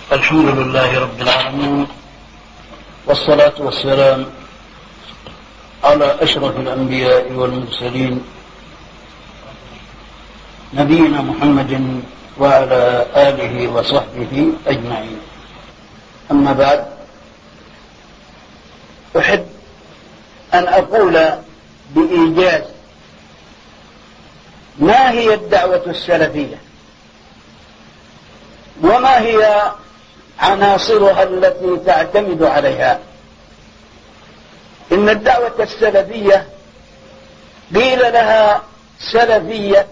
الحمد لله رب العالمين، والصلاة والسلام على أشرف الأنبياء والمرسلين نبينا محمد وعلى آله وصحبه أجمعين. أما بعد، أحب أن أقول بإيجاز ما هي الدعوة السلفية وما هي عناصرها التي تعتمد عليها. إن الدعوة السلفية قيل لها سلفية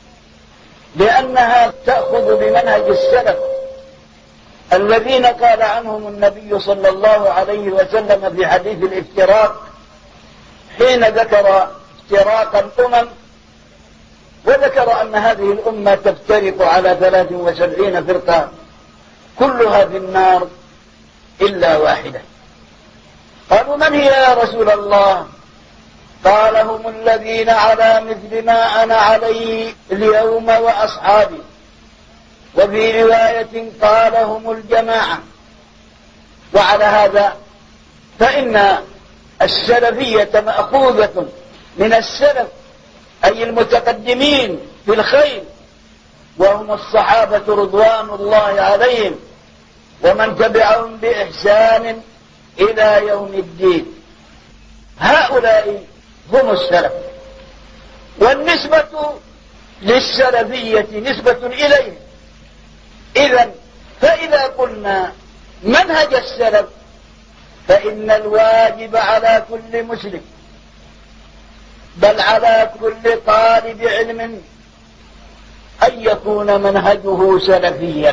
لأنها تأخذ بمنهج السلف الذين قال عنهم النبي صلى الله عليه وسلم في حديث الافتراق حين ذكر افتراق الأمم، وذكر أن هذه الأمة تفترق على 73 فرقة كلها في النار إلا واحدة. قالوا: من هي يا رسول الله؟ قال: هم الذين على مثل ما أنا عليه اليوم وأصحابي. وفي رواية قال: هم الجماعة. وعلى هذا فإن السلفية مأخوذة من السلف، أي المتقدمين في الخير، وهم الصحابة رضوان الله عليهم ومن تبعهم بإحسان إلى يوم الدين. هؤلاء هم السلف، والنسبة للسلفية نسبة إليهم. فإذا قلنا منهج السلف فإن الواجب على كل مسلم، بل على كل طالب علم، أن يكون منهجه سلفيا،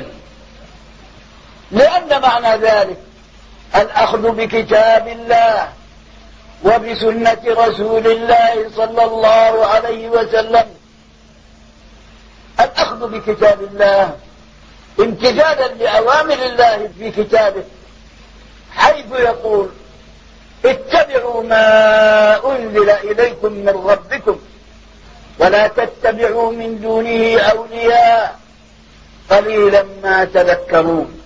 لأن معنى ذلك الأخذ بكتاب الله وبسنة رسول الله صلى الله عليه وسلم. الأخذ بكتاب الله امتثالا لأوامر الله في كتابه، حيث يقول: اتبعوا ما أنزل إليكم من ربكم ولا تتبعوا من دونه أولياء قليلا ما تذكرون.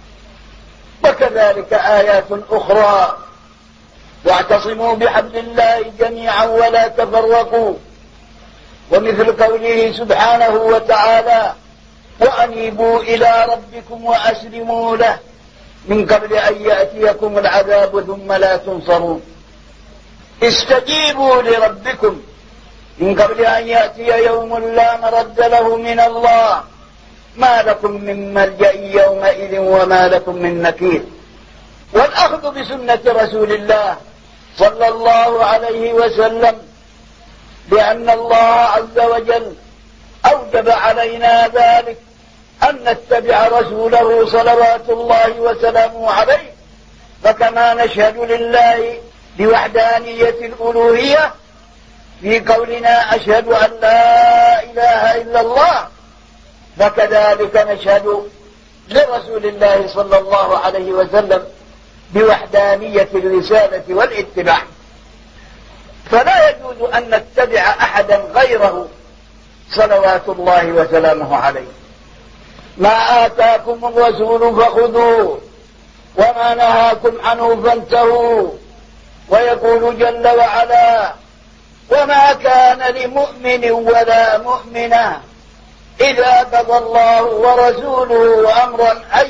وكذلك آيات أخرى: واعتصموا بحبل الله جميعا ولا تفرقوا. ومثل قوله سبحانه وتعالى: وأنيبوا إلى ربكم وأسلموا له من قبل أن يأتيكم العذاب ثم لا تنصرون. استجيبوا لربكم من قبل أن يأتي يوم لا مرد له من الله ما لكم من ملجأ يومئذ وما لكم من نكير. والأخذ بسنة رسول الله صلى الله عليه وسلم، لأن الله عز وجل أوجب علينا ذلك، أن نتبع رسوله صلوات الله وسلامه عليه. فكما نشهد لله بوحدانية الألوهية في قولنا أشهد أن لا إله إلا الله، فكذلك نشهد لرسول الله صلى الله عليه وسلم بوحدانية الرسالة والاتباع. فلا يجوز أن نتبع أحدا غيره صلوات الله وسلامه عليه. ما آتاكم الرسول فخذوه وما نهاكم عنه فانتهوا. ويقول جل وعلا: وما كان لمؤمن ولا مؤمنة إذا قضى الله ورسوله أمرا أن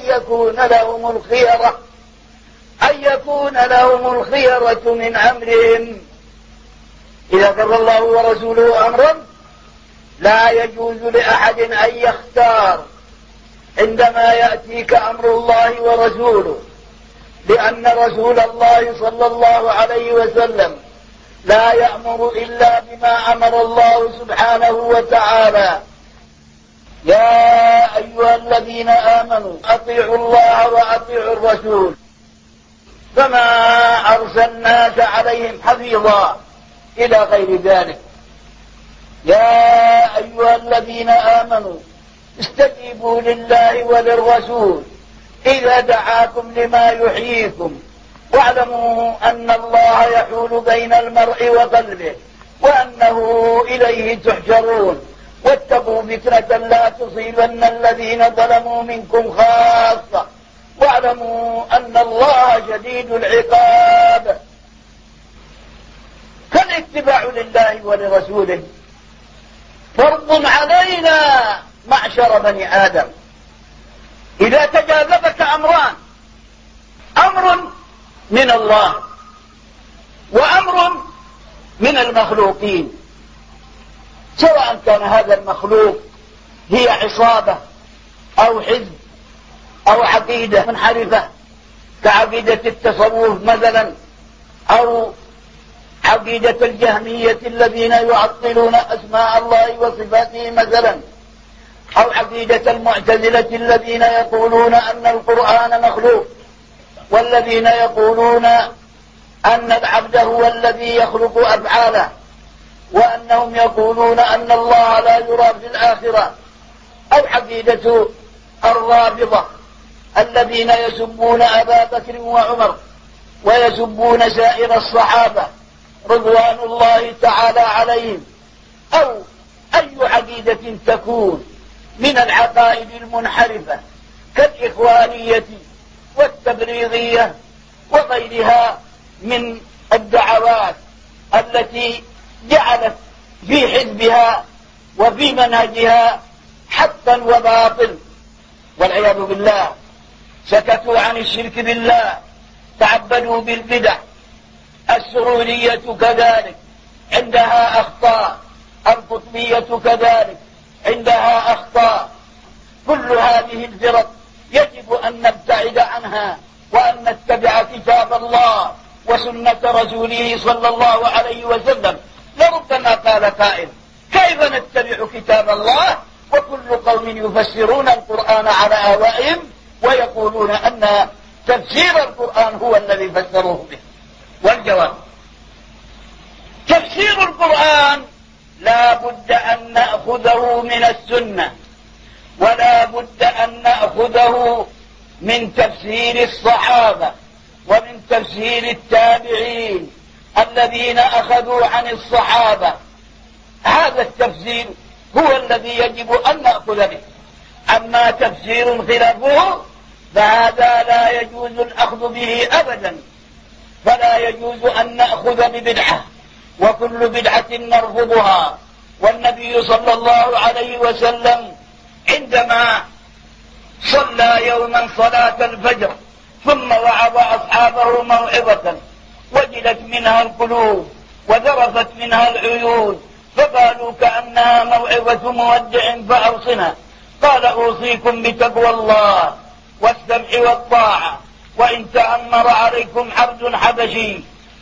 يكون لهم الخيرة من أمرهم. إذا قضى الله ورسوله أمرا لا يجوز لأحد أن يختار عندما يأتيك أمر الله ورسوله، لأن رسول الله صلى الله عليه وسلم لا يأمر إلا بما أمر الله سبحانه وتعالى: يا أيها الذين آمنوا أطيعوا الله وأطيعوا الرسول فما أرسلناك عليهم حفيظا، إلى غير ذلك. يا أيها الذين آمنوا استجيبوا لله وللرسول إذا دعاكم لما يحييكم واعلموا أن الله يحول بين المرء وقلبه وأنه إليه تحشرون. واتقوا فتنة لا تصيبن الذين ظلموا منكم خاصة واعلموا أن الله شديد العقاب. فالاتباع لله ولرسوله فرض علينا معشر بني آدم. إذا تجاذبك أمران، أمر من الله وأمر من المخلوقين، سواء كان هذا المخلوق هي عصابة أو حزب أو عقيدة منحرفة كعقيدة التصوف مثلا، أو عقيدة الجهمية الذين يعطلون أسماء الله وصفاته مثلا، أو عقيدة المعتزلة الذين يقولون أن القرآن مخلوق، والذين يقولون أن العبد هو الذي يخلق أفعاله، وأنهم يقولون أن الله لا يرى في الآخرة، أو عقيدة الرافضة الذين يسبون أبا بكر وعمر ويسبون سائر الصحابة رضوان الله تعالى عليهم، أو أي عقيدة تكون من العقائد المنحرفة كالإخوانية والتبريغية وغيرها من الدعوات التي جعلت في حزبها وفي منهجها حقا وباطل والعياذ بالله. سكتوا عن الشرك بالله، تعبدوا بالبدع. السرورية كذلك عندها أخطاء، القطبية كذلك عندها أخطاء. كل هذه الفرق يجب أن نبتعد عنها وأن نتبع كتاب الله وسنة رسوله صلى الله عليه وسلم. لربما قال قائل: كيف نتبع كتاب الله وكل قوم يفسرون القرآن على أهوائهم ويقولون أن تفسير القرآن هو الذي فسروه به؟ والجواب: تفسير القرآن لا بد أن نأخذه من السنة، ولا بد أن نأخذه من تفسير الصحابة ومن تفسير التابعين الذين أخذوا عن الصحابة. هذا التفسير هو الذي يجب أن نأخذ به. أما تفسير خلافه فهذا لا يجوز الأخذ به أبدا، فلا يجوز أن نأخذ ببدعة، وكل بدعة نرفضها. والنبي صلى الله عليه وسلم عندما صلى يوما صلاة الفجر ثم وعظ أصحابه موعظة وجلت منها القلوب وذرفت منها العيون، فقالوا كأنها موعظة مودع فأوصنا. قال: أوصيكم بتقوى الله والسمع والطاعة، وإن تأمر عليكم عبد حبشي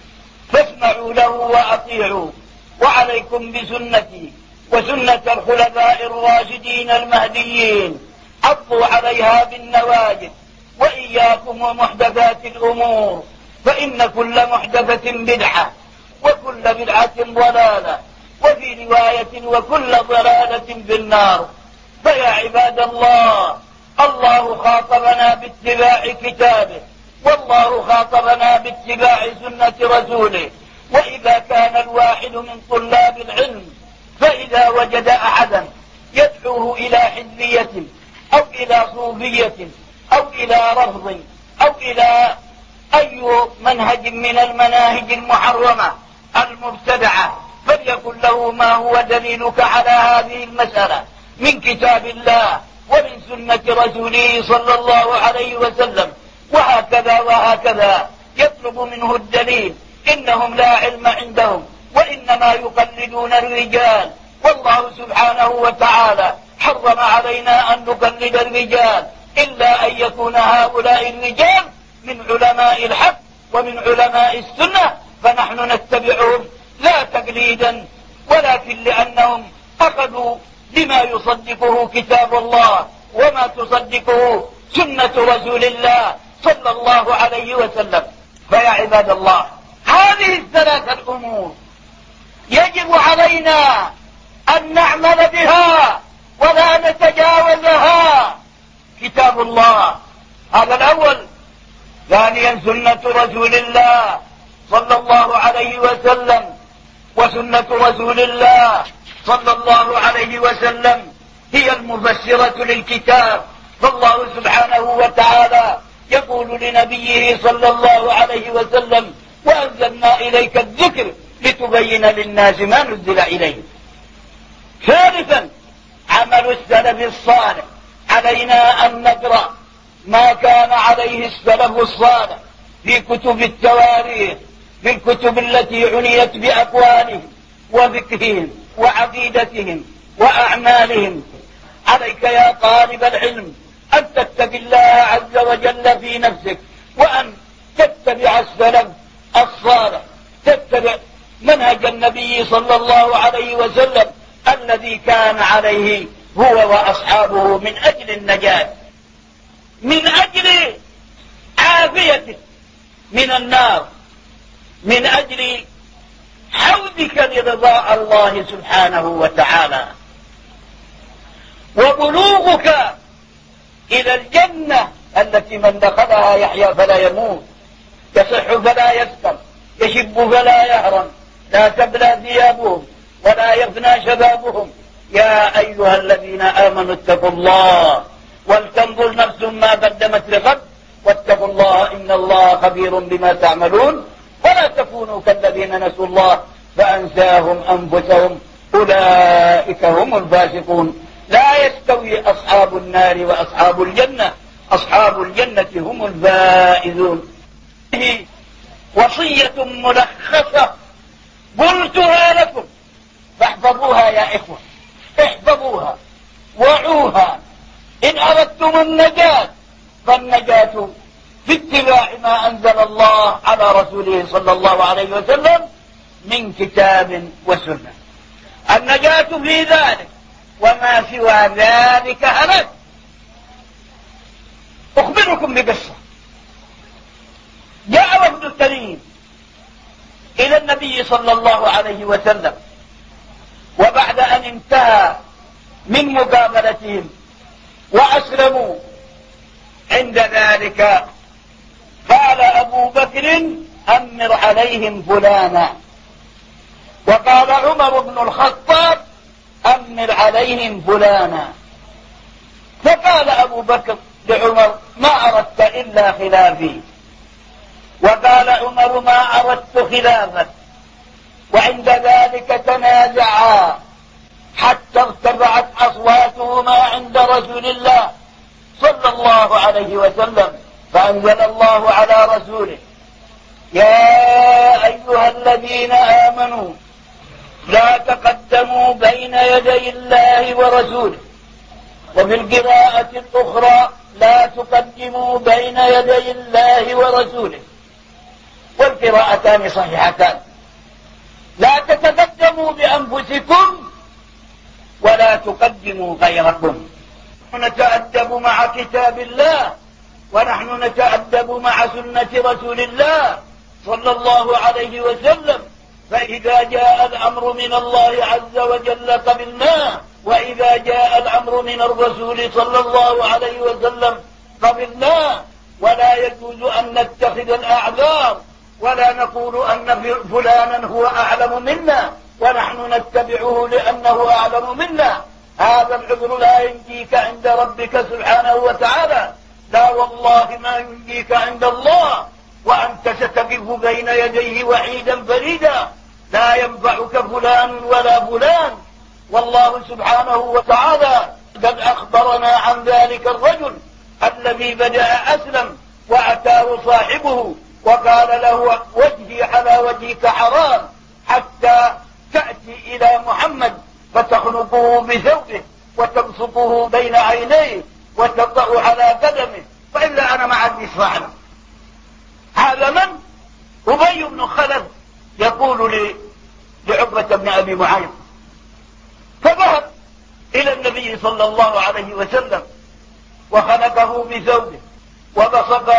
فاسمعوا له وأطيعوا، وعليكم بسنتي وسنة الخلفاء الراشدين المهديين، عضوا عليها بالنواجذ، وإياكم ومحدثات الأمور، فإن كل محدثة بدعة وكل بدعة ضلالة، وفي رواية وكل ضلالة في النار. فيا عباد الله، الله خاطبنا باتباع كتابه، والله خاطبنا باتباع سنة رسوله. وإذا كان الواحد من طلاب العلم فإذا وجد أحدا يدعوه إلى حزبية أو إلى صوفية أو إلى رفض أو إلى أي منهج من المناهج المحرمة المبتدعة، فليكن له: ما هو دليلك على هذه المسألة من كتاب الله ومن سنة رسوله صلى الله عليه وسلم؟ وهكذا وهكذا يطلب منه الدليل. إنهم لا علم عندهم وإنما يقلدون الرجال، والله سبحانه وتعالى حرم علينا أن نقلد الرجال إلا أن يكون هؤلاء الرجال من علماء الحق ومن علماء السنة، فنحن نتبعهم لا تقليدا ولكن لأنهم أخذوا بما يصدقه كتاب الله وما تصدقه سنة رسول الله صلى الله عليه وسلم. فيا عباد الله، هذه الثلاثة الأمور يجب علينا أن نعمل بها ولا نتجاوزها. كتاب الله هذا الأول، ثانيا سنة رسول الله صلى الله عليه وسلم، وسنة رسول الله صلى الله عليه وسلم هي المفسرة للكتاب. فالله سبحانه وتعالى يقول لنبيه صلى الله عليه وسلم: وأنزلنا إليك الذكر لتبين للناس ما نزل إليه. ثالثا، عمل السلف الصالح. علينا أن نقرأ ما كان عليه السلف الصالح في كتب التواريخ، في الكتب التي عنيت بأقوالهم وفقههم وعقيدتهم وأعمالهم. عليك يا طالب العلم أن تتق الله عز وجل في نفسك، وأن تتبع السلف الصالح، تتبع منهج النبي صلى الله عليه وسلم الذي كان عليه هو وأصحابه من أجل النجاة، من أجل عافيتك من النار، من أجل حوزك لرضاء الله سبحانه وتعالى، وبلوغك إلى الجنة التي من دخلها يحيا فلا يموت، يصح فلا يسقم، يشب فلا يهرم، لا تبلى ثيابهم ولا يفنى شبابهم. يا أيها الذين آمنوا اتقوا الله ولتنظر نفس ما قدمت لغد واتقوا الله إن الله خبير بما تعملون. ولا تكونوا كالذين نسوا الله فأنساهم أنفسهم أولئك هم الفاسقون. لا يستوي أصحاب النار وأصحاب الجنة، أصحاب الجنة هم الفائزون. وصية ملخصة قلتها لكم فاحفظوها يا إخوة، احفظوها وعوها. إن أردتم النجاة فالنجاة في اتباع ما أنزل الله على رسوله صلى الله عليه وسلم من كتاب وسنة. النجاة في ذلك، وما سوى ذلك هلك. أخبركم بقصة. جاء وفد كريم إلى النبي صلى الله عليه وسلم، وبعد أن انتهى من مقابلتهم وأسلموا عند ذلك قال أبو بكر: أمر عليهم فلانا. وقال عمر بن الخطاب: أمر عليهم فلانا. فقال أبو بكر لعمر: ما أردت إلا خلافي. وقال عمر: ما أردت خلافك. وعند ذلك تنازعا حتى ارتفعت أصواتهما عند رسول الله صلى الله عليه وسلم، فأنزل الله على رسوله: يا أيها الذين آمنوا لا تقدموا بين يدي الله ورسوله. وفي القراءة الأخرى: لا تقدموا بين يدي الله ورسوله. والقراءتان صحيحتان. لا تتقدموا بأنفسكم ولا تقدموا غيركم. نتأدب مع كتاب الله، ونحن نتأدب مع سنة رسول الله صلى الله عليه وسلم. فإذا جاء الأمر من الله عز وجل قبلناه، وإذا جاء الأمر من الرسول صلى الله عليه وسلم قبلناه. ولا يجوز أن نتخذ الأعذار ولا نقول أن فلانا هو أعلم منا ونحن نتبعه لأنه أعلم منا. هذا العذر لا ينجيك عند ربك سبحانه وتعالى، لا والله ما ينجيك عند الله، وأنت ستقف بين يديه وعيدا فريدا. لا ينفعك فلان ولا فلان. والله سبحانه وتعالى قد أخبرنا عن ذلك الرجل الذي بدأ أسلم وأتاه صاحبه وقال له: وجهي على وجهك حرام حتى تأتي إلى محمد فتخنقه بثوبه وتبسطه بين عينيه وتطأ على قدمه، فإلا أنا ما عندي فعلا. هذا من؟ أبي بن خلف يقول لعقبة بن أبي معيط. فذهب إلى النبي صلى الله عليه وسلم وخنقه بثوبه وبصق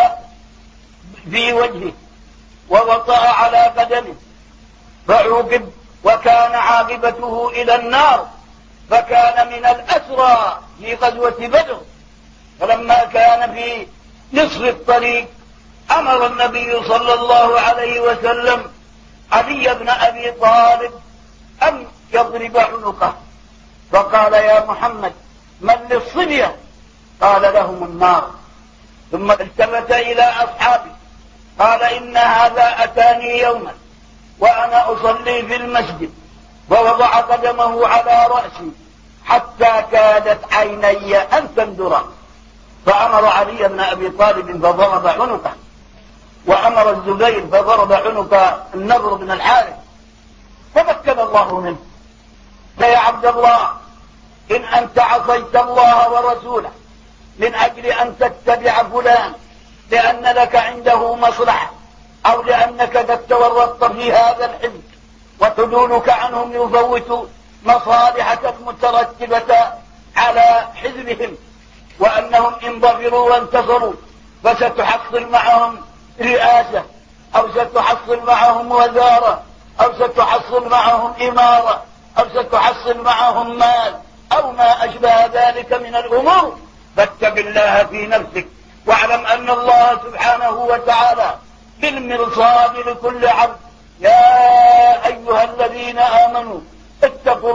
في وجهه ووطأ على قدمه فعوقب، وكان عاقبته إلى النار، فكان من الأسرى في غزوة بدر. فلما كان في نصف الطريق أمر النبي صلى الله عليه وسلم علي بن أبي طالب أن يضرب عنقه، فقال: يا محمد من للصبية؟ قال: لهم النار. ثم التفت إلى أصحابه قال إن هذا أتاني يوما وأنا أصلي في المسجد ووضع قدمه على رأسي حتى كادت عيني أن تندرا، فأمر علي بن أبي طالب فضرب عنقه، وأمر الزبير فضرب عنق النضر بن الحارث، فمكن الله منه. فيا عبد الله إن أنت عصيت الله ورسوله من أجل أن تتبع فلان لأن لك عنده مصلحة أو لأنك قد تورطت في هذا الحزب وحدولك عنهم يفوت مصالحك المترتبة على حزبهم، وأنهم إن ظفروا وانتصروا فستحصل معهم رئاسة أو ستحصل معهم وزارة أو ستحصل معهم إمارة أو ستحصل معهم مال أو ما أشبه ذلك من الأمور، فاتق الله في نفسك واعلم أن الله سبحانه وتعالى بالمرصاد لكل عبد. يا أيها الذين آمنوا اتقوا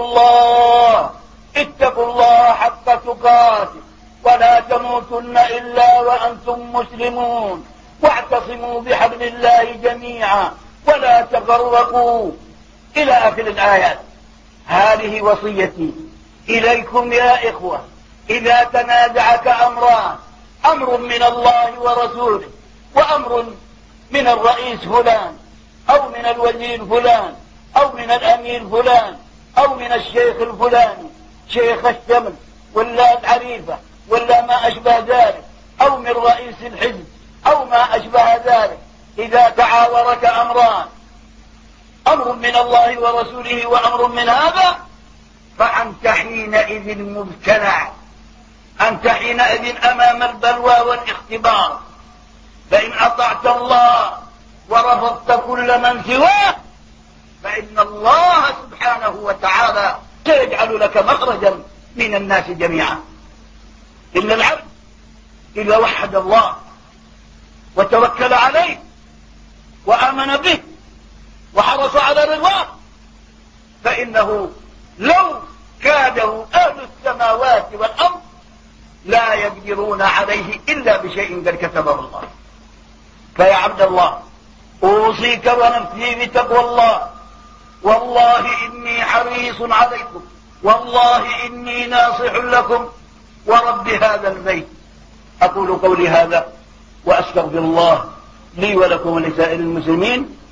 الله حق تقاته ولا تموتن إلا وأنتم مسلمون واعتصموا بحبل الله جميعا ولا تفرقوا إلى آخر الآيات. هذه وصيتي إليكم يا إخوة. إذا تنازعك أمران، أمر من الله ورسوله وأمر من الرئيس فلان أو من الوزير فلان أو من الأمير فلان أو من الشيخ الفلاني شيخ الشمل ولا العريفة ولا ما أشبه ذلك أو من رئيس الحزب أو ما أشبه ذلك، إذا تعاورك أمران، أمر من الله ورسوله وأمر من هذا، فأنت حينئذ مبتلع، أنت حينئذ أمام البلوى والاختبار. فإن أطعت الله ورفضت كل من سواه فإن الله سبحانه وتعالى سيجعل لك مخرجا من الناس جميعا. إن العبد إذا وحد الله وتوكل عليه وآمن به وحرص على رضاه فإنه لو كاده أهل السماوات والأرض لا يقدرون عليه إلا بشيء قد كتبه الله. فيا عبد الله أوصيك ونفسي بتقوى الله، والله إني حريص عليكم، والله إني ناصح لكم ورب هذا البيت. أقول قولي هذا وأستغفر الله لي ولكم ولسائر المسلمين